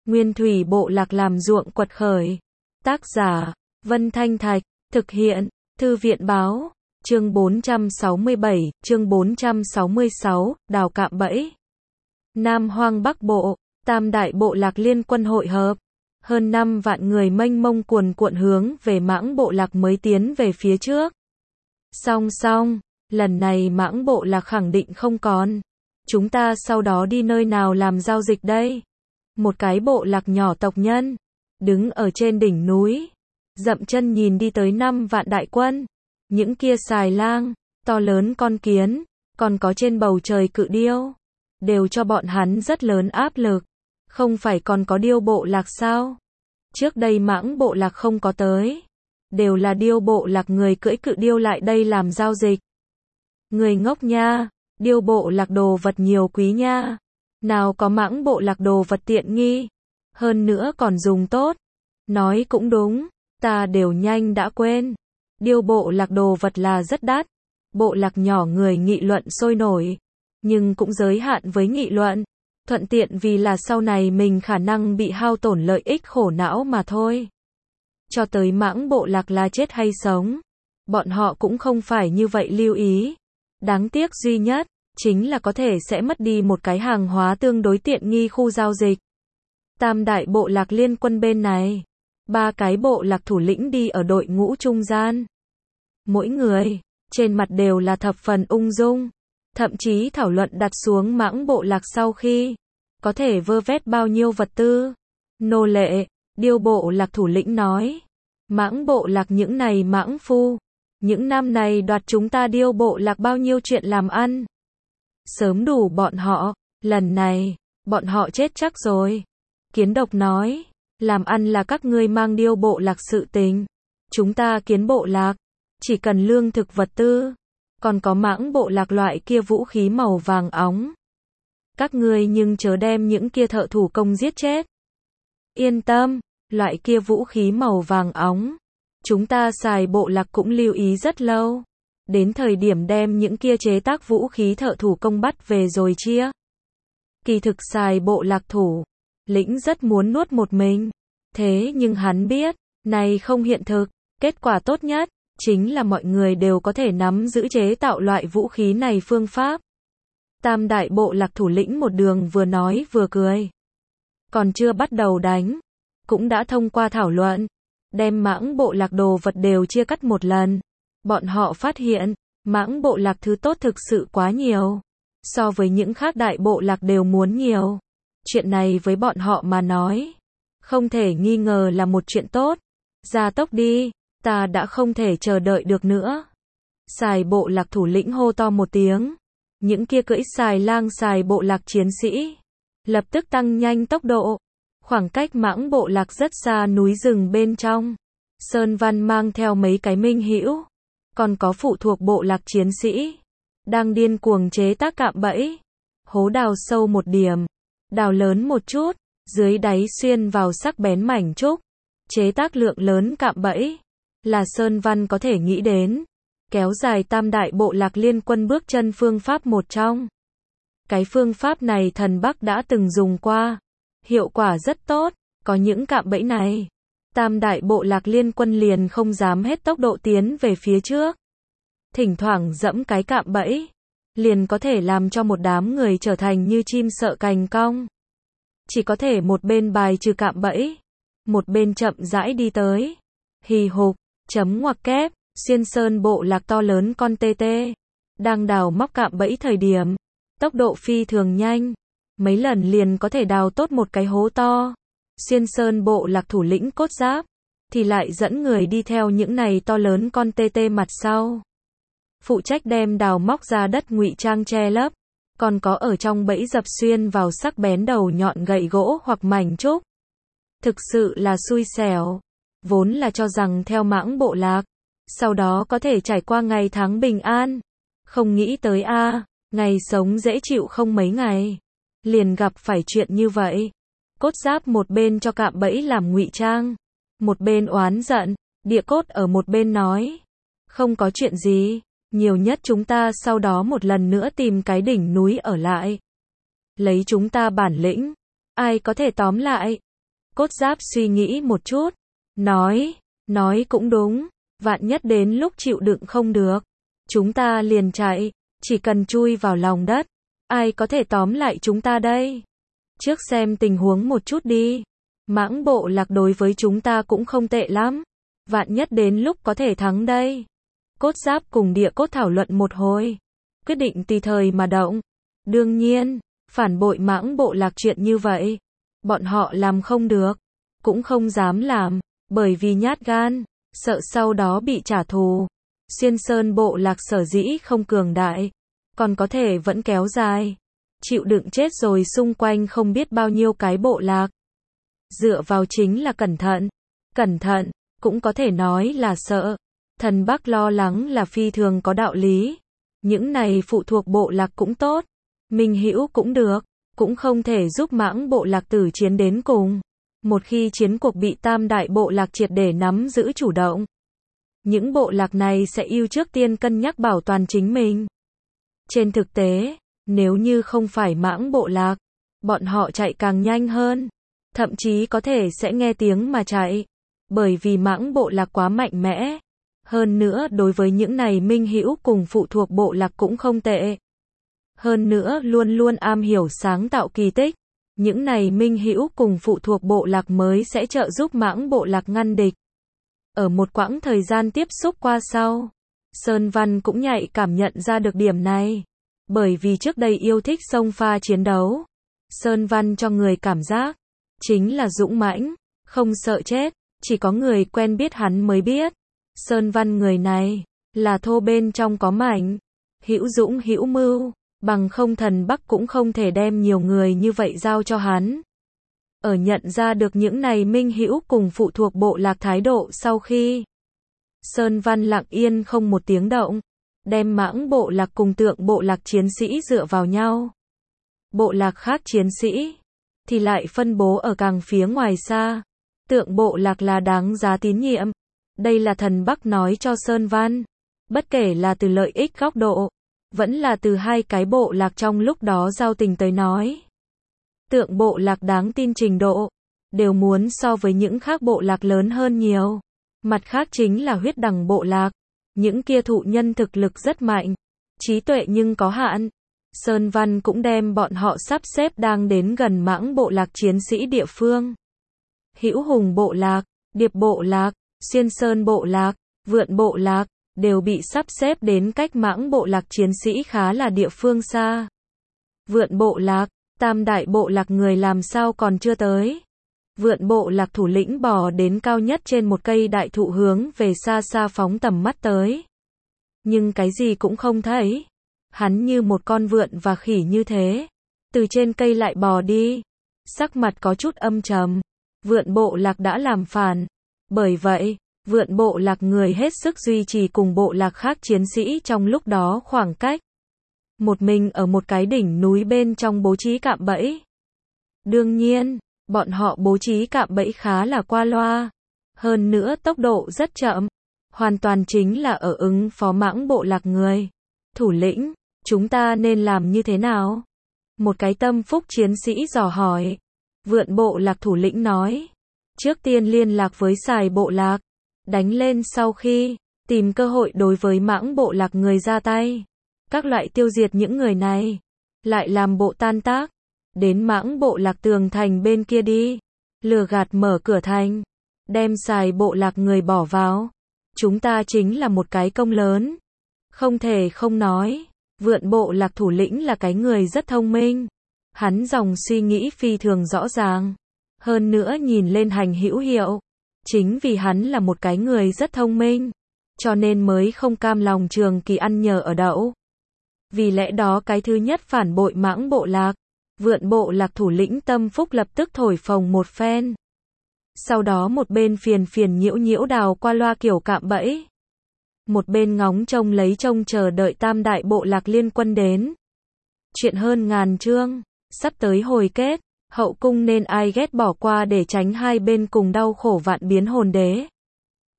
Nguyên thủy bộ lạc làm ruộng quật khởi. Tác giả, Vân Thanh Thạch, thực hiện, Thư viện báo, chương 467, chương 466, đào cạm bẫy. Nam Hoang Bắc Bộ, Tam đại bộ lạc liên quân hội hợp. Hơn 5 vạn người mênh mông cuồn cuộn hướng về Mãng bộ lạc mới tiến về phía trước. Song song, lần này Mãng bộ lạc khẳng định không còn. Chúng ta sau đó đi nơi nào làm giao dịch đây? Một cái bộ lạc nhỏ tộc nhân, đứng ở trên đỉnh núi, dậm chân nhìn đi tới 5 vạn đại quân. Những kia xài lang, to lớn con kiến, còn có trên bầu trời cự điêu, đều cho bọn hắn rất lớn áp lực. Không phải còn có điêu bộ lạc sao? Trước đây Mãng bộ lạc không có tới. Đều là điêu bộ lạc người cưỡi cự điêu lại đây làm giao dịch. Người ngốc nha, điêu bộ lạc đồ vật nhiều quý nha. Nào có Mãng bộ lạc đồ vật tiện nghi. Hơn nữa còn dùng tốt. Nói cũng đúng, ta đều nhanh đã quên. Điêu bộ lạc đồ vật là rất đắt. Bộ lạc nhỏ người nghị luận sôi nổi. Nhưng cũng giới hạn với nghị luận. Thuận tiện vì là sau này mình khả năng bị hao tổn lợi ích khổ não mà thôi. Cho tới Mãng bộ lạc là chết hay sống, bọn họ cũng không phải như vậy lưu ý. Đáng tiếc duy nhất, chính là có thể sẽ mất đi một cái hàng hóa tương đối tiện nghi khu giao dịch. Tam đại bộ lạc liên quân bên này, 3 cái bộ lạc thủ lĩnh đi ở đội ngũ trung gian. Mỗi người, trên mặt đều là thập phần ung dung. Thậm chí thảo luận đặt xuống Mãng bộ lạc sau khi có thể vơ vét bao nhiêu vật tư. Nô lệ, điêu bộ lạc thủ lĩnh nói. Mãng bộ lạc những này mãng phu. Những năm này đoạt chúng ta điêu bộ lạc bao nhiêu chuyện làm ăn. Sớm đủ bọn họ, lần này, bọn họ chết chắc rồi. Kiến độc nói, làm ăn là các ngươi mang điêu bộ lạc sự tình. Chúng ta kiến bộ lạc, chỉ cần lương thực vật tư. Còn có Mãng bộ lạc loại kia vũ khí màu vàng óng. Các ngươi nhưng chớ đem những kia thợ thủ công giết chết. Yên tâm, loại kia vũ khí màu vàng óng. Chúng ta xài bộ lạc cũng lưu ý rất lâu. Đến thời điểm đem những kia chế tác vũ khí thợ thủ công bắt về rồi chia. Kỳ thực xài bộ lạc thủ lĩnh rất muốn nuốt một mình. Thế nhưng hắn biết, này không hiện thực. Kết quả tốt nhất chính là mọi người đều có thể nắm giữ chế tạo loại vũ khí này phương pháp. Tam đại bộ lạc thủ lĩnh một đường vừa nói vừa cười. Còn chưa bắt đầu đánh, cũng đã thông qua thảo luận, đem Mãng bộ lạc đồ vật đều chia cắt một lần. Bọn họ phát hiện, Mãng bộ lạc thứ tốt thực sự quá nhiều. So với những khác đại bộ lạc đều muốn nhiều. Chuyện này với bọn họ mà nói, không thể nghi ngờ là một chuyện tốt. Gia tốc đi. Ta đã không thể chờ đợi được nữa. Xài bộ lạc thủ lĩnh hô to một tiếng. Những kia cưỡi xài lang xài bộ lạc chiến sĩ lập tức tăng nhanh tốc độ. Khoảng cách Mãng bộ lạc rất xa núi rừng bên trong. Sơn Văn mang theo mấy cái minh hữu, còn có phụ thuộc bộ lạc chiến sĩ, đang điên cuồng chế tác cạm bẫy. Hố đào sâu một điểm, đào lớn một chút, dưới đáy xuyên vào sắc bén mảnh trúc, chế tác lượng lớn cạm bẫy. Là Sơn Văn có thể nghĩ đến, kéo dài tam đại bộ lạc liên quân bước chân phương pháp một trong. Cái phương pháp này thần Bắc đã từng dùng qua, hiệu quả rất tốt, có những cạm bẫy này. Tam đại bộ lạc liên quân liền không dám hết tốc độ tiến về phía trước. Thỉnh thoảng dẫm cái cạm bẫy, liền có thể làm cho một đám người trở thành như chim sợ cành cong. Chỉ có thể một bên bài trừ cạm bẫy, một bên chậm rãi đi tới. Hì hục. Chấm ngoặc kép, xuyên sơn bộ lạc to lớn con tê tê. Đang đào móc cạm bẫy thời điểm. Tốc độ phi thường nhanh. Mấy lần liền có thể đào tốt một cái hố to. Xuyên sơn bộ lạc thủ lĩnh cốt giáp. Thì lại dẫn người đi theo những này to lớn con tê tê mặt sau. Phụ trách đem đào móc ra đất ngụy trang che lấp. Còn có ở trong bẫy dập xuyên vào sắc bén đầu nhọn gậy gỗ hoặc mảnh trúc. Thực sự là xui xẻo. Vốn là cho rằng theo Mãng bộ lạc, sau đó có thể trải qua ngày tháng bình an. Không nghĩ tới ngày sống dễ chịu không mấy ngày. Liền gặp phải chuyện như vậy. Cốt giáp một bên cho cạm bẫy làm ngụy trang. Một bên oán giận, địa cốt ở một bên nói. Không có chuyện gì, nhiều nhất chúng ta sau đó một lần nữa tìm cái đỉnh núi ở lại. Lấy chúng ta bản lĩnh, ai có thể tóm lại. Cốt Giáp suy nghĩ một chút, nói cũng đúng, vạn nhất đến lúc chịu đựng không được, chúng ta liền chạy, chỉ cần chui vào lòng đất, ai có thể tóm lại chúng ta đây? Trước xem tình huống một chút đi, Mãng bộ lạc đối với chúng ta cũng không tệ lắm, vạn nhất đến lúc có thể thắng đây. Cốt Giáp cùng Địa Cốt thảo luận một hồi, quyết định tùy thời mà động. Đương nhiên, phản bội Mãng bộ lạc chuyện như vậy, bọn họ làm không được, cũng không dám làm, bởi vì nhát gan, sợ sau đó bị trả thù. Xuyên Sơn bộ lạc sở dĩ không cường đại, còn có thể vẫn kéo dài, chịu đựng chết rồi xung quanh không biết bao nhiêu cái bộ lạc. Dựa vào chính là cẩn thận, cũng có thể nói là sợ. Thần Bắc lo lắng là phi thường có đạo lý. Những này phụ thuộc bộ lạc cũng tốt, minh hữu cũng được, cũng không thể giúp Mãng bộ lạc tử chiến đến cùng. Một khi chiến cuộc bị tam đại bộ lạc triệt để nắm giữ chủ động, những bộ lạc này sẽ ưu trước tiên cân nhắc bảo toàn chính mình. Trên thực tế, nếu như không phải Mãng bộ lạc, bọn họ chạy càng nhanh hơn, thậm chí có thể sẽ nghe tiếng mà chạy, bởi vì Mãng bộ lạc quá mạnh mẽ. Hơn nữa đối với những này minh hữu cùng phụ thuộc bộ lạc cũng không tệ. Hơn nữa luôn luôn am hiểu sáng tạo kỳ tích. Những này minh hữu cùng phụ thuộc bộ lạc mới sẽ trợ giúp Mãng bộ lạc ngăn địch. Ở một quãng thời gian tiếp xúc qua sau, Sơn Văn cũng nhạy cảm nhận ra được điểm này. Bởi vì trước đây yêu thích xông pha chiến đấu, Sơn Văn cho người cảm giác chính là dũng mãnh, không sợ chết, chỉ có người quen biết hắn mới biết. Sơn Văn người này là thô bên trong có mảnh, hữu dũng hữu mưu, bằng không Thần Bắc cũng không thể đem nhiều người như vậy giao cho hắn. Ở nhận ra được những này minh hữu cùng phụ thuộc bộ lạc thái độ sau khi, Sơn Văn lặng yên không một tiếng động, đem Mãng bộ lạc cùng Tượng bộ lạc chiến sĩ dựa vào nhau. Bộ lạc khác chiến sĩ thì lại phân bố ở càng phía ngoài xa. Tượng bộ lạc là đáng giá tín nhiệm. Đây là Thần Bắc nói cho Sơn Văn. Bất kể là từ lợi ích góc độ, vẫn là từ hai cái bộ lạc trong lúc đó giao tình tới nói. Tượng bộ lạc đáng tin trình độ, đều muốn so với những khác bộ lạc lớn hơn nhiều. Mặt khác chính là Huyết Đằng bộ lạc. Những kia thụ nhân thực lực rất mạnh, trí tuệ nhưng có hạn. Sơn Văn cũng đem bọn họ sắp xếp đang đến gần Mãng bộ lạc chiến sĩ địa phương. Hữu Hùng bộ lạc, Điệp bộ lạc, Xuyên Sơn bộ lạc, Vượn bộ lạc, đều bị sắp xếp đến cách Mãng bộ lạc chiến sĩ khá là địa phương xa. Vượn bộ lạc, tam đại bộ lạc người làm sao còn chưa tới. Vượn bộ lạc thủ lĩnh bò đến cao nhất trên một cây đại thụ hướng về xa xa phóng tầm mắt tới. Nhưng cái gì cũng không thấy. Hắn như một con vượn và khỉ như thế. Từ trên cây lại bò đi. Sắc mặt có chút âm trầm. Vượn bộ lạc đã làm phản. Bởi vậy, Vượn bộ lạc người hết sức duy trì cùng bộ lạc khác chiến sĩ trong lúc đó khoảng cách. Một mình ở một cái đỉnh núi bên trong bố trí cạm bẫy. Đương nhiên, bọn họ bố trí cạm bẫy khá là qua loa. Hơn nữa tốc độ rất chậm. Hoàn toàn chính là ở ứng phó Mãng bộ lạc người. Thủ lĩnh, chúng ta nên làm như thế nào? Một cái tâm phúc chiến sĩ dò hỏi. Vượn bộ lạc thủ lĩnh nói. Trước tiên liên lạc với Sài bộ lạc. Đánh lên sau khi, tìm cơ hội đối với Mãng bộ lạc người ra tay. Các loại tiêu diệt những người này. Lại làm bộ tan tác. Đến Mãng bộ lạc tường thành bên kia đi. Lừa gạt mở cửa thành. Đem Sài bộ lạc người bỏ vào. Chúng ta chính là một cái công lớn. Không thể không nói. Vượn bộ lạc thủ lĩnh là cái người rất thông minh. Hắn dòng suy nghĩ phi thường rõ ràng. Hơn nữa nhìn lên hành hữu hiệu. Chính vì hắn là một cái người rất thông minh. Cho nên mới không cam lòng trường kỳ ăn nhờ ở đậu. Vì lẽ đó cái thứ nhất phản bội Mãng bộ lạc. Vượn bộ lạc thủ lĩnh Tâm Phúc lập tức thổi phồng một phen. Sau đó một bên phiền nhiễu nhiễu đào qua loa kiểu cạm bẫy. Một bên ngóng trông lấy trông chờ đợi tam đại bộ lạc liên quân đến. Chuyện hơn ngàn chương, sắp tới hồi kết, hậu cung nên ai ghét bỏ qua để tránh hai bên cùng đau khổ vạn biến hồn đế.